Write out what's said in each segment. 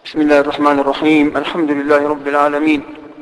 بسم الله الرحمن الرحيم. الحمد لله رب العالمين،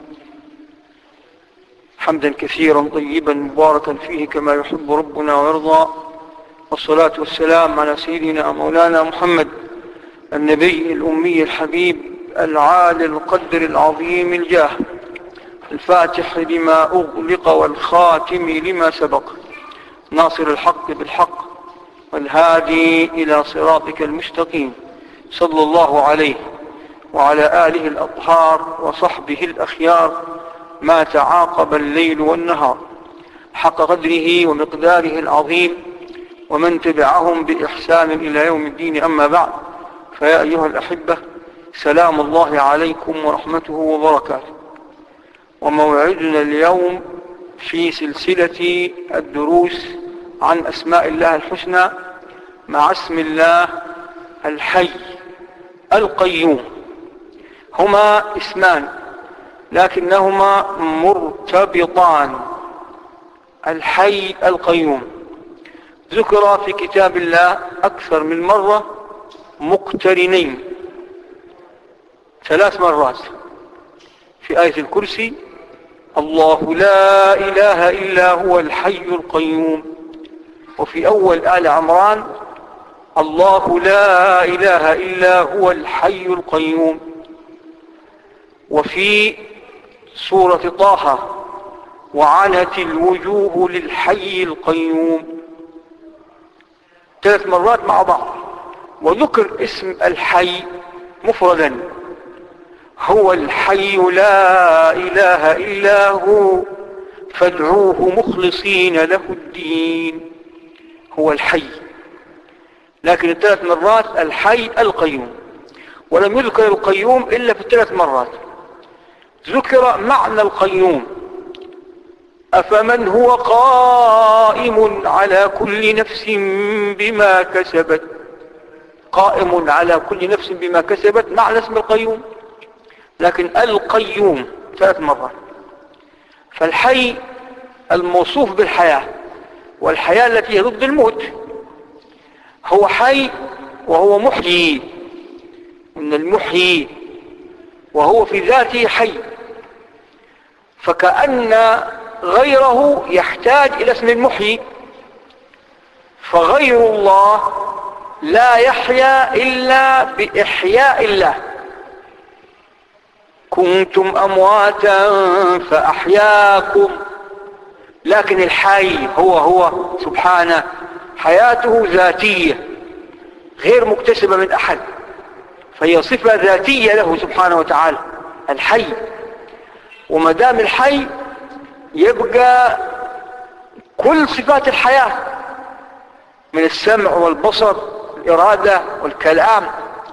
حمدا كثيرا طيبا مباركا فيه كما يحب ربنا ويرضى، والصلاة والسلام على سيدنا مولانا محمد النبي الأمي الحبيب العالي القدر العظيم الجاه، الفاتح لما أغلق والخاتم لما سبق، ناصر الحق بالحق والهادي إلى صراطك المستقيم، صلى الله عليه وعلى آله الأطهار وصحبه الأخيار ما تعاقب الليل والنهار، حق قدره ومقداره العظيم، ومن تبعهم بإحسان إلى يوم الدين. أما بعد، فيا أيها الأحبة، سلام الله عليكم ورحمته وبركاته. وموعدنا اليوم في سلسلة الدروس عن أسماء الله الحسنى مع اسم الله الحي القيوم. هما اسمان لكنهما مرتبطان. الحي القيوم ذكر في كتاب الله أكثر من مرة مقترنين، 3 مرات في آية الكرسي: الله لا إله إلا هو الحي القيوم. وفي أول آل عمران: الله لا إله إلا هو الحي القيوم. وفي سورة طه: وعنت الوجوه للحي القيوم. 3 مرات مع بعض. وذكر اسم الحي مفردا: هو الحي لا إله إلا هو فادعوه مخلصين له الدين. هو الحي، لكن 3 مرات الحي القيوم. ولم يذكر القيوم إلا في 3 مرات. ذكر معنى القيوم: أفمن هو قائم على كل نفس بما كسبت. قائم على كل نفس بما كسبت معنى اسم القيوم، لكن القيوم 3 مرات. فالحي الموصوف بالحياة، والحياة التي هي ضد الموت. هو حي وهو محيي، من المحيي، وهو في ذاته حي. فكأن غيره يحتاج إلى اسم المحيي، فغير الله لا يحيا إلا بإحياء الله. كنتم أمواتا فأحياكم. لكن الحي هو سبحانه، حياته ذاتية غير مكتسبة من أحد، فهي صفة ذاتية له سبحانه وتعالى الحي. وما دام الحي يبقى كل صفات الحياة من السمع والبصر والإرادة والكلام،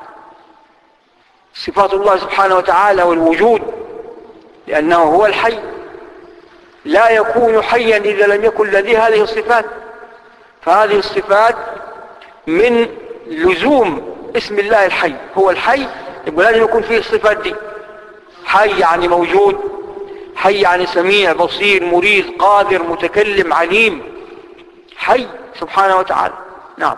صفات الله سبحانه وتعالى والوجود، لأنه هو الحي. لا يكون حيا إذا لم يكن لديه هذه الصفات. فهذه الصفات من لزوم اسم الله الحي. هو الحي، يبقى لازم يكون فيه الصفات دي. حي يعني موجود، حي يعني سميع بصير مريد قادر متكلم عليم، حي سبحانه وتعالى. نعم.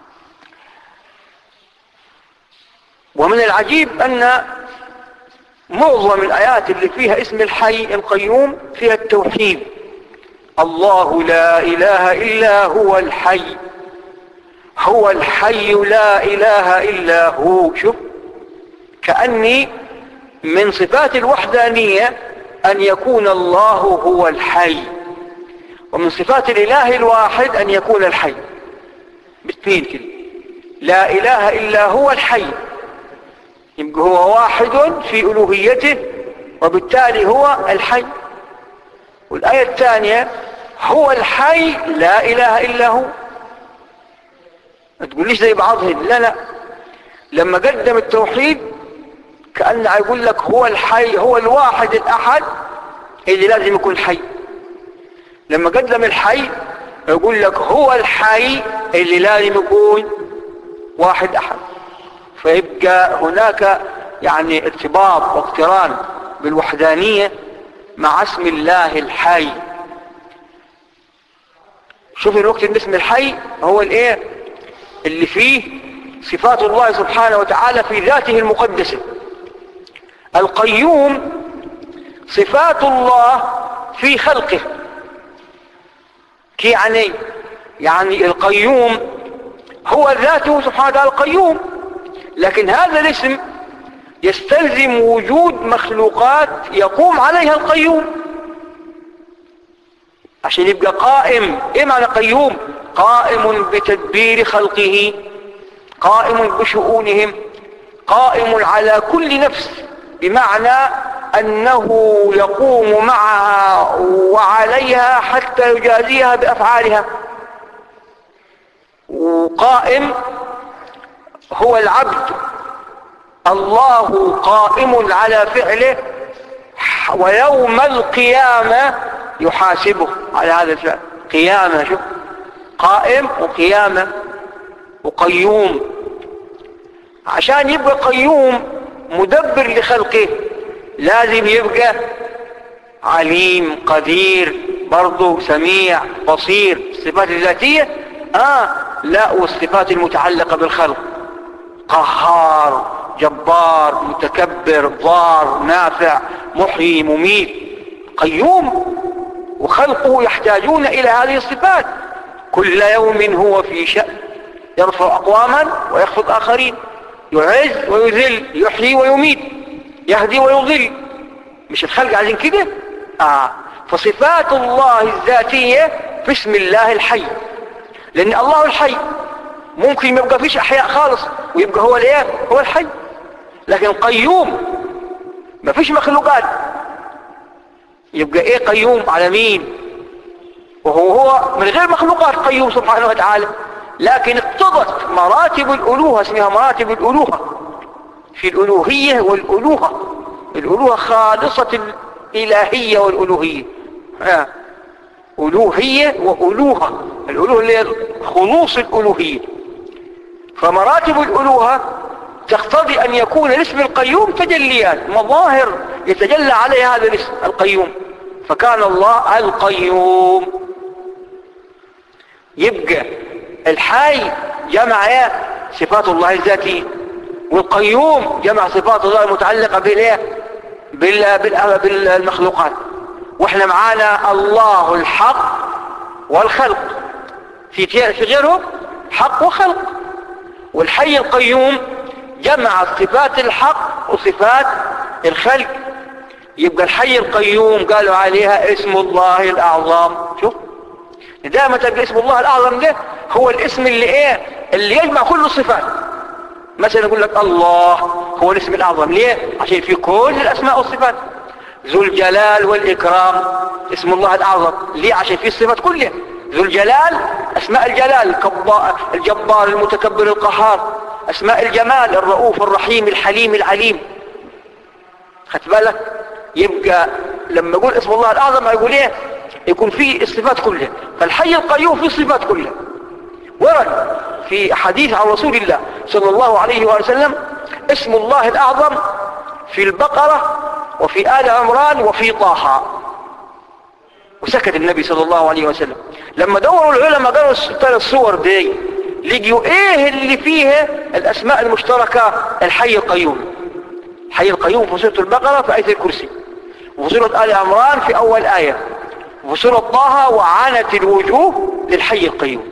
ومن العجيب أن معظم الآيات اللي فيها اسم الحي القيوم فيها التوحيد: الله لا إله إلا هو الحي، هو الحي لا إله إلا هو. شوف، كأني من صفات الوحدانية أن يكون الله هو الحي، ومن صفات الإله الواحد أن يكون الحي. باثنين كده: لا إله إلا هو الحي، يبقى هو واحد في ألوهيته وبالتالي هو الحي. والآية الثانية: هو الحي لا إله إلا هو. ما تقوليش زي بعضهم، لا، لما قدم التوحيد كأنه يقول لك هو الحي، هو الواحد الأحد اللي لازم يكون حي. لما قدم الحي يقول لك هو الحي اللي لازم يكون واحد أحد. فيبقى هناك يعني ارتباط واقتران بالوحدانية مع اسم الله الحي. شوف الوقت ان اسم الحي هو الايه اللي فيه صفات الله سبحانه وتعالى في ذاته المقدسة، القيوم صفات الله في خلقه. يعني القيوم هو ذاته سبحانه وتعالى القيوم، لكن هذا الاسم يستلزم وجود مخلوقات يقوم عليها القيوم عشان يبقى قائم. ايه معنى قيوم؟ قائم بتدبير خلقه، قائم بشؤونهم، قائم على كل نفس، بمعنى أنه يقوم معها وعليها حتى يجازيها بأفعالها. وقائم هو العبد، الله قائم على فعله، ويوم القيامة يحاسبه على هذا الفعل. قيامة، شوف، قائم وقيامة وقيوم. عشان يبقى قيوم مدبر لخلقه لازم يبقى عليم قدير، برضه سميع بصير. الصفات الذاتية لا، والصفات المتعلقة بالخلق: قهار، جبار، متكبر، ضار، نافع، محيي، مميت. قيوم، وخلقه يحتاجون إلى هذه الصفات. كل يوم هو في شأن، يرفع أقواما ويخفض آخرين، يعز ويذل، يحيي ويميت، يهدي ويضل. مش الخلق عايزين كده؟ فصفات الله الذاتية في اسم الله الحي، لأن الله الحي ممكن ما يبقى فيش أحياء خالص ويبقى هو الايه؟ هو الحي. لكن قيوم ما فيش مخلوقات، يبقى ايه قيوم على مين؟ وهو من غير مخلوقات قيوم سبحانه وتعالى. لكن اقتضت مراتب الألوهة، اسمها مراتب الألوهة، في الألوهية والألوهة. الألوهة خالصة الإلهية والألوهية، ألوهية وألوهة. الألوهة اللي هي خلوص الألوهية. فمراتب الألوهة تقتضي أن يكون الاسم القيوم تجليات، مظاهر يتجلى عليها هذا الاسم القيوم. فكان الله القيوم. يبقى الحي جمع صفات الله الذاتية، والقيوم جمع صفات الله المتعلقة بالمخلوقات. واحنا معانا الله الحق والخلق، في غيره حق وخلق. والحي القيوم جمع صفات الحق وصفات الخلق. يبقى الحي القيوم قالوا عليها اسم الله الأعظم. شوف، دائما تبقى اسم الله الأعظم ده هو الاسم اللي يجمع كل الصفات. مثلا يقول لك الله هو الاسم الأعظم. ليه؟ عشان في كل الأسماء والصفات. ذو الجلال والإكرام اسم الله الأعظم. ليه؟ عشان في الصفات كلها. ذو الجلال أسماء الجلال، الجبار، المتكبر، القهار. أسماء الجمال: الرؤوف، الرحيم، الحليم، العليم. خدت بالك؟ يبقى لما يقول اسم الله الأعظم يقول ايه؟ يكون فيه الصفات كلها. فالحي القيوم فيه الصفات كلها. ورد في حديث عن رسول الله صلى الله عليه وسلم اسم الله الأعظم في البقرة وفي آل عمران وفي طه. وسكت النبي صلى الله عليه وسلم. لما دوروا العلماء قالوا الثلاث صور دي لقيوا ايه اللي فيها الأسماء المشتركة. الحي القيوم. الحي القيوم في سورة البقرة في آية الكرسي، وفي سورة آل عمران في أول آية، وفي سورة طه وعنت الوجوه للحي القيوم.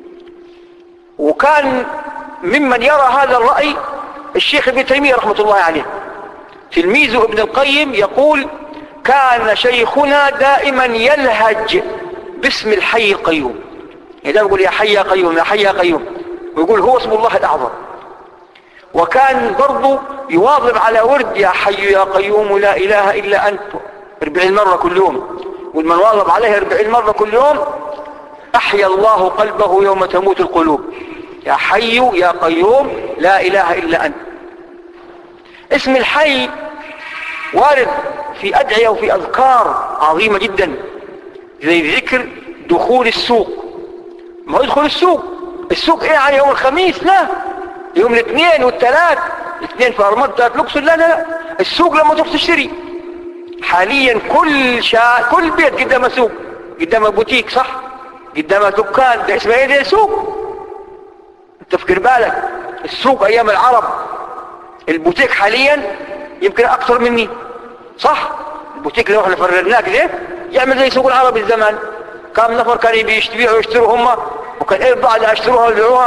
وكان ممن يرى هذا الرأي الشيخ ابن تيمية رحمة الله عليه. تلميذه ابن القيم يقول: كان شيخنا دائما يلهج باسم الحي القيوم. يعني يقول يا حي يا قيوم، يا حي يا قيوم، ويقول هو اسم الله الأعظم. وكان برضو يواظب على ورد يا حي يا قيوم لا إله إلا أنت 40 مرة كل يوم. والمن واظب عليه 40 مرة كل يوم أحيا الله قلبه يوم تموت القلوب. يا حي يا قيوم لا إله إلا أنت. اسم الحي وارد في أدعية وفي أذكار عظيمة جدا، زي ذكر دخول السوق. ما يدخل السوق ايه على يوم الخميس؟ لا، يوم الاثنين والثلاث، الاثنين في أرمض، ثلاث لوكسور. لا، السوق لما تروح تشتري. حاليا كل بيت قدامه سوق، قدامه بوتيك، صح؟ قدامه دكان. ده اسمه ايه؟ ده سوق. تفكر بالك السوق ايام العرب، البوتيك حاليا يمكن اكثر مني، صح؟ البوتيك اللي احنا فرغناه كده يعمل زي سوق العرب الزمان، كم نفر كانوا بيبيعوا ويشتروا هم، وكان ايه البضاعة اللي اشتروها ويبيعوها.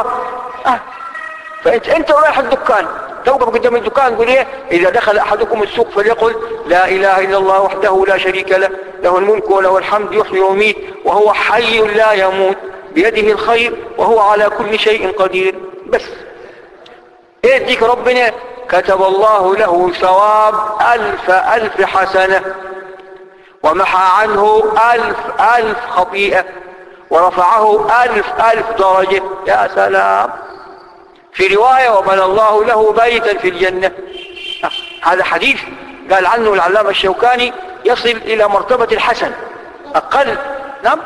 فانت رايح الدكان توقف قدام الدكان تقول ايه؟ اذا دخل احدكم السوق فليقل لا اله الا الله وحده لا شريك له، له الملك وله الحمد يحيي ويميت وهو حي لا يموت بيده الخير وهو على كل شيء قدير. بس ايه يديك ربنا؟ كتب الله له ثواب 1000 حسنة، ومحى عنه 1000 خطيئة، ورفعه 1000 درجة. يا سلام. في رواية وبنى الله له بيتا في الجنة. هذا حديث قال عنه العلامة الشوكاني يصل إلى مرتبة الحسن أقل. نعم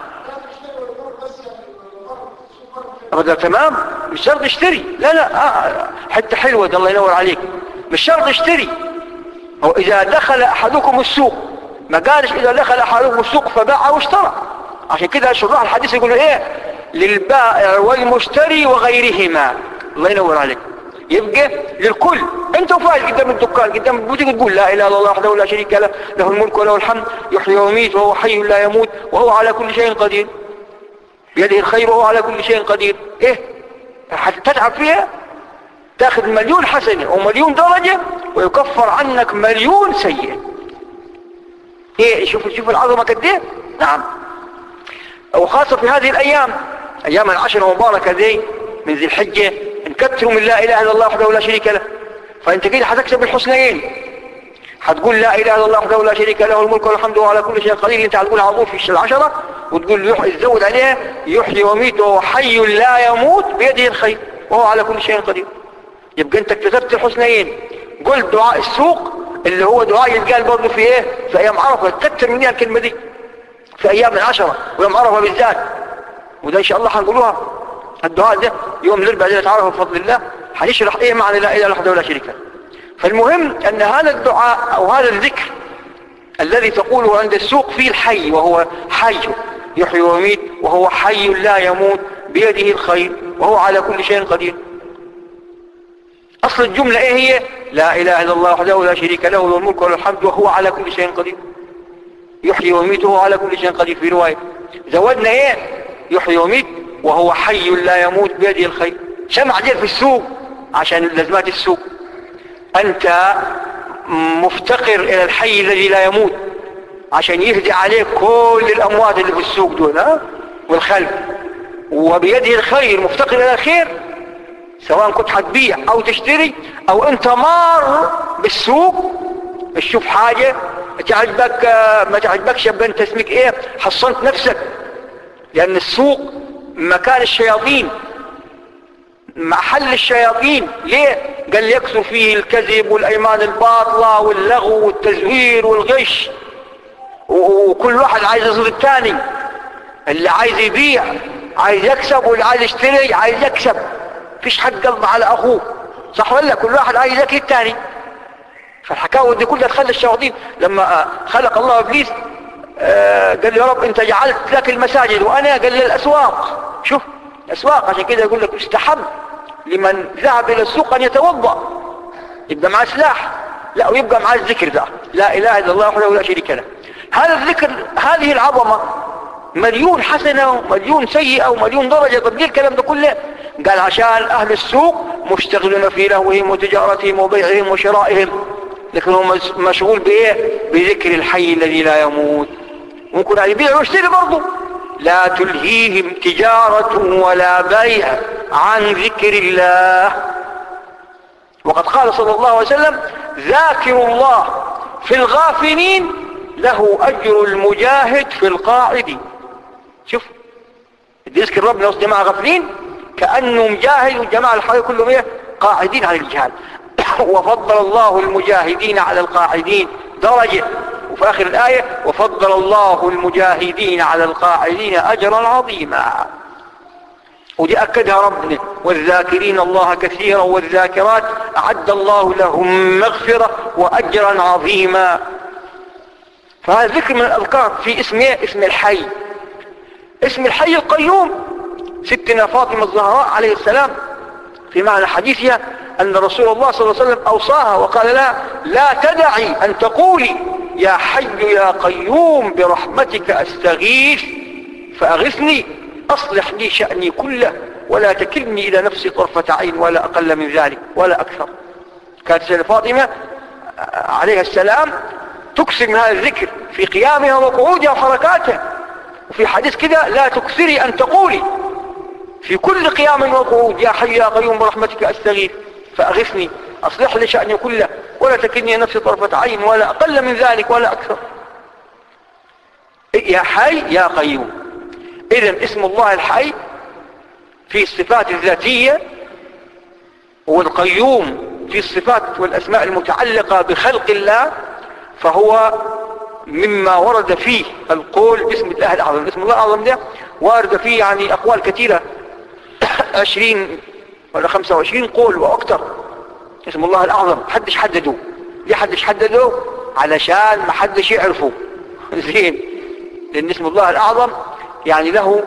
هذا تمام، مش شرط اشتري، لا حتى حلوة الله ينور عليك، مش شرط اشتري. هو إذا دخل أحدكم السوق، ما قالش إذا دخل أحدكم السوق فباع واشترى. عشان كده شراح الحديث يقولوا إيه؟ للبائع والمشتري وغيرهما. الله ينور عليك. يبقى للكل. انت وفايز قدام الدكان قدام البوتيك تقول لا اله الا الله وحده لا شريك له، له الملك وله الحمد يحيي ويميت وهو حي لا يموت وهو على كل شيء قدير بيده الخير وهو على كل شيء قدير. ايه تتعب فيها؟ تاخذ 1,000,000 حسنة و1,000,000 درجة ويكفر عنك 1,000,000 سيئة. ايه شوف العظمة قد ايه. نعم. وخاصة في هذه الايام، ايام العشر المباركة ذي من ذي الحجة، نكتروا من لا اله الا الله وحده لا شريك له. فانت كده حتكسب الحسنيين، حتقول لا اله الا الله وحده لا شريك له الملك والحمد على كل شيء قدير. انت هتقول على طول في العشرة وتقول تزود عليها يحيي ويميت وهو حي لا يموت بيده الخير وهو على كل شيء قدير. يبقى انت اكتسبت الحسنيين. قلت دعاء السوق اللي هو دعاء يتقال برضه في ايه؟ في ايام عرفة. تكتر منها الكلمة دي في ايام العشرة ويوم عرفة بالذات، وده ان شاء الله هنقولوها. الدعاء ده يوم الاربعاء ليلة عرفة بفضل الله هنشرح ايه معنى لا اله الا الله وحده لا شريك له. فالمهم ان هذا الدعاء او هذا الذكر الذي تقوله عند السوق فيه الحي، وهو حي يحيي ويميت وهو حي لا يموت بيده الخير وهو على كل شيء قدير. اصل الجملة ايه هي؟ لا اله الا الله وحده لا شريك له له الملك وله الحمد وهو على كل شيء قدير. يحيي ويميت وهو على كل شيء قدير. في رواية زودنا ايه؟ يحيي ويميت وهو حي لا يموت بيده الخير. شمع دير في السوق عشان لازمات السوق. انت مفتقر الى الحي الذي لا يموت عشان يهدي عليك كل الاموات اللي في السوق دول والخلق، وبيده الخير، مفتقر الى الخير سواء كنت هتبيع او تشتري او انت مار بالسوق تشوف حاجة تعجبك ما تعجبكش، يبقى انت اسمك ايه؟ حصنت نفسك. لان السوق مكان الشياطين، محل الشياطين. ليه؟ قال يكثر فيه الكذب والايمان الباطلة واللغو والتزوير والغش، وكل واحد عايز يصير الثاني. اللي عايز يبيع عايز يكسب، واللي عايز يشتري عايز يكسب. فيش حد قلب على اخوه، صح ولا؟ كل واحد عايز ياكل الثاني. فالحكاوي دي كلها تخلي الشياطين. لما خلق الله ابليس قال يا رب انت جعلت لك المساجد وانا قال لي الاسواق. شوف الاسواق، عشان كده يقول لك استحب لمن ذهب الى السوق ان يتوضا، يبقى معاه سلاح، لا ويبقى معاه الذكر ده لا اله الا الله وحده لا شريك له. هذا الذكر هذه العظمه 1,000,000 حسنه و1,000,000 سيئه و1,000,000 درجه. طب ليه الكلام ده كله؟ قال عشان اهل السوق مشتغلون في لهوهم وتجارتهم وبيعهم وشرائهم، لكن هو مشغول بايه؟ بذكر الحي الذي لا يموت. ممكن يبيع ويشتري برضه. لا تلهيهم تجارة ولا بيع عن ذكر الله. وقد قال صلى الله عليه وسلم ذاكر الله في الغافلين له أجر المجاهد في القاعدين. شوف يذكر ربنا وسط جماعة غافلين كأنه مجاهد، والجماعة الحوالي كلهم ايه؟ قاعدين على الجهاد. وفضل الله المجاهدين على القاعدين درجة. وفي آخر الآية وفضل الله المجاهدين على القاعدين أجرا عظيما. ودي أكدها ربنا والذاكرين الله كثيرا والذاكرات أعد الله لهم مغفرة وأجرا عظيما. فهذا ذكر من الأذكار في اسمه اسم الحي. اسم الحي القيوم. ستنا فاطمة الزهراء عليه السلام في معنى حديثها أن رسول الله صلى الله عليه وسلم أوصاها وقال لها لا تدعي أن تقولي يا حي يا قيوم برحمتك أستغيث فأغثني أصلح لي شأني كله ولا تكلني إلى نفسي طرفة عين ولا أقل من ذلك ولا أكثر. كانت سيدة فاطمة عليها السلام تكثر من هذا الذكر في قيامها وقعودها وحركاتها. وفي حديث كده لا تكثري أن تقولي في كل قيام وقعود يا حي يا قيوم برحمتك أستغيث فأغثني أصلح لي شأني كله ولا تكلني نفسي طرفة عين ولا أقل من ذلك ولا أكثر. يا حي يا قيوم. إذن اسم الله الحي في الصفات الذاتية، والقيوم في الصفات والأسماء المتعلقة بخلق الله، فهو مما ورد فيه القول باسم الله الأعظم. اسم الله الأعظم ده وارد فيه يعني أقوال كثيرة 20 ولا 25 قول وأكثر. اسم الله الأعظم حدش حدده. ليه حدش حدده؟ علشان ما حدش يعرفه زين، لأن اسم الله الأعظم يعني له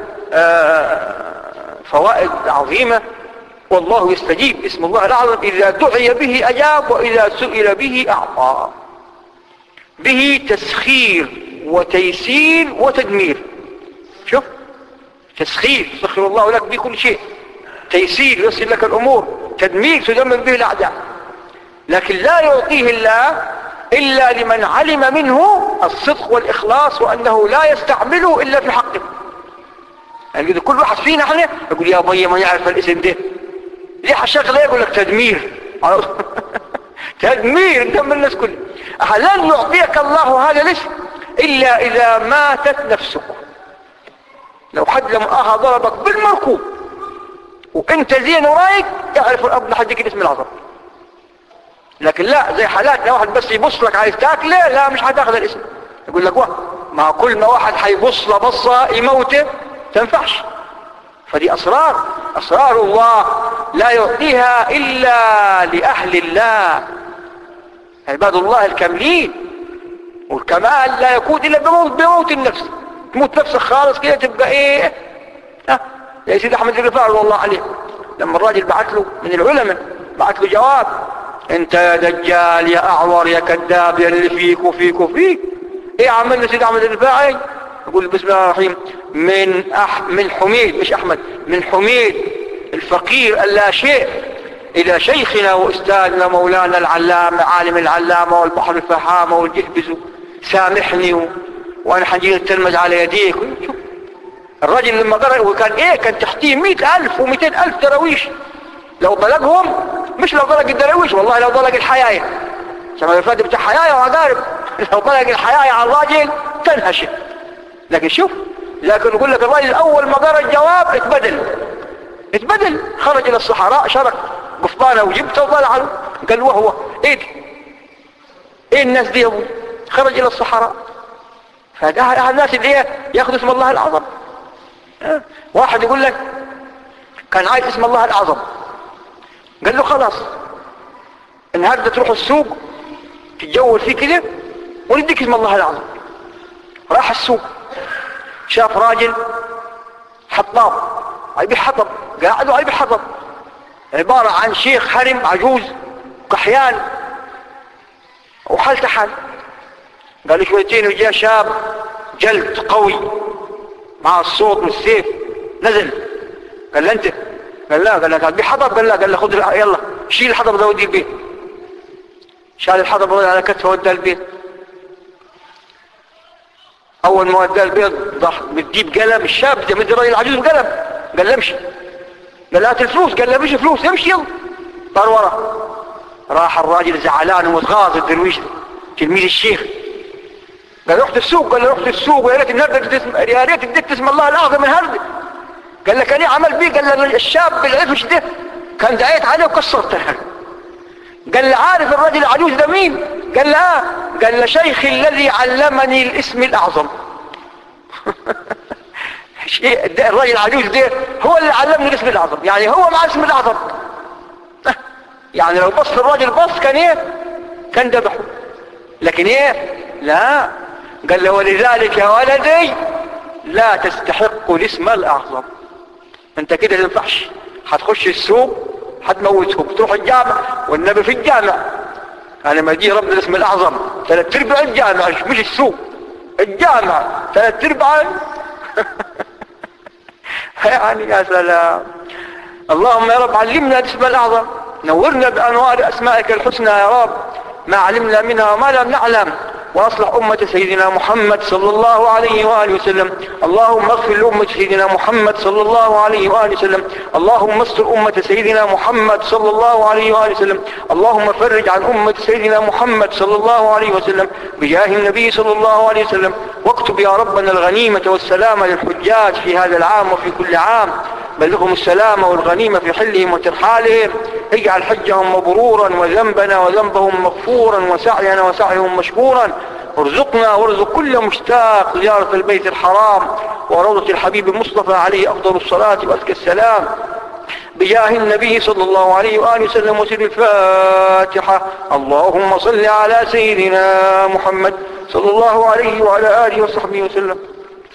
فوائد عظيمة. والله يستجيب. اسم الله الأعظم إذا دعي به أجاب وإذا سئل به أعطى. به تسخير وتيسير وتدمير. شوف، تسخير يسخر الله لك بكل شيء، تيسير يسر لك الأمور، تدمير تدمر به الأعداء. لكن لا يعطيه الله إلا لمن علم منه الصدق والإخلاص وأنه لا يستعمله إلا في حقه. يعني كل واحد فينا احنا يقول يا بي ما يعرف الاسم ده ليه حشغله يقول لك تدمير تدمير دم الناس كله. لن يعطيك الله هذا الاسم إلا إذا ماتت نفسك. لو حد لمؤاخذة ضربك بالمركوب وانت زين ورايك يعرف الأب لحدك الاسم العظم. لكن لا زي حالاتنا واحد بس يبص لك عايز تاكله لا مش هتاخذ الاسم. يقول لك ما كل ما واحد حيبص له بصة يموته تنفعش. فدي أسرار الله لا يعطيها إلا لأهل الله عباد الله الكاملين. والكمال لا يكون إلا بموت النفس. تموت نفسك خالص كده تبقى ايه يا سيدي أحمد الرفاعي والله عليه لما الراجل بعت له من العلماء بعت له جواب انت يا دجال يا أعور يا كذاب يا اللي فيك وفيك وفيك ايه عملنا سيدي أحمد الرفاعي؟ يقول بسم الله الرحيم من حميد مش أحمد من حميد الفقير اللا شيء إلى شيخنا وأستاذنا مولانا العلامة عالم العلامة والبحر الفحامة والجهبز سامحني وأنا حنجي التلمذ على يديك. شوف الرجل لما قرأ وكان كان تحتيه 100,000 و200,000 درويش لو طلقهم مش لو طلق الدرويش والله لو طلق الحياية سمع الفاد بتاع حياية وعقارب لو طلق الحياية على الراجل تنهشه. لكن شوف لكن يقول لك الراجل الأول ما قرأ الجواب اتبدل خرج إلى الصحراء شرك قفطانه وجبته وطلع له قال وهو ايه الناس دي ابو خرج إلى الصحراء. فهذا الناس اللي ياخذ اسم الله الأعظم. واحد يقول لك كان عايز اسم الله الأعظم قال له خلاص النهارده تروح السوق تتجول فيه كده ونديك اسم الله الأعظم. راح السوق شاف راجل حطاب يبيع حطب قاعد ويبيع حطب عبارة عن شيخ هرم عجوز كحيان وحالته حال. قال له شويتين وجاء شاب جلد قوي مع الصوت والسيف نزل قال له انت قال لا قال له تبيع حطب قال لا قال له خذ يلا شيل الحطب ده وديه البيت. شال الحطب وضع على كتفه وداه البيت. اول ما وداه البيت ضح بتجيب قلم الشاب ده مدي الراجل العجوز بقلم قال له امشي قال له هات الفلوس قال له مفيش فلوس امشي يلا طار ورا. راح الراجل زعلان ومتغاظ الدرويش تلميذ الشيخ قال رحت السوق قال له رحت السوق ويا ريت النهارده يا ريت اديت اسم الله الاعظم النهارده. قال لك انا عمل بيه قال له الشاب العفش ده كان دعيت عليه وكسرته. قال له عارف الراجل العجوز ده مين؟ قال له قال له شيخي الذي علمني الاسم الاعظم. الراجل العجوز ده هو اللي علمني الاسم الاعظم يعني هو مع الاسم الاعظم. يعني لو بص الراجل بص كان ذبحه. لكن لا قال له ولذلك يا ولدي لا تستحق الاسم الاعظم. انت كده ما ينفعش هتخش السوق حتموتهم. تروح الجامع والنبي في الجامع. أنا ما يجي ربنا الاسم الأعظم 3/4 الجامع مش السوق، الجامع 3/4. يعني يا سلام. اللهم يا رب علمنا الاسم الأعظم، نورنا بأنوار أسمائك الحسنى يا رب ما علمنا منها وما لم نعلم، وأصلح أمة سيدنا محمد صلى الله عليه وآله وسلم. اللهم اغفر لأمة سيدنا محمد صلى الله عليه وآله وسلم. اللهم استر أمة سيدنا محمد صلى الله عليه وآله وسلم. اللهم فرج عن أمة سيدنا محمد صلى الله عليه وسلم بجاه النبي صلى الله عليه وسلم. واكتب يا ربنا الغنيمة والسلامة للحجاج في هذا العام وفي كل عام. بلغهم السلامة والغنيمة في حلهم وترحالهم. اجعل حجهم مبرورا وذنبنا وذنبهم مغفورا وسعينا وسعيهم مشكورا. ارزقنا وارزق كل مشتاق زيارة البيت الحرام وروضة الحبيب المصطفى عليه أفضل الصلاة وأزكى السلام بجاه النبي صلى الله عليه وآله وسلم. وسر الفاتحة. اللهم صل على سيدنا محمد صلى الله عليه وعلى آله وصحبه وسلم.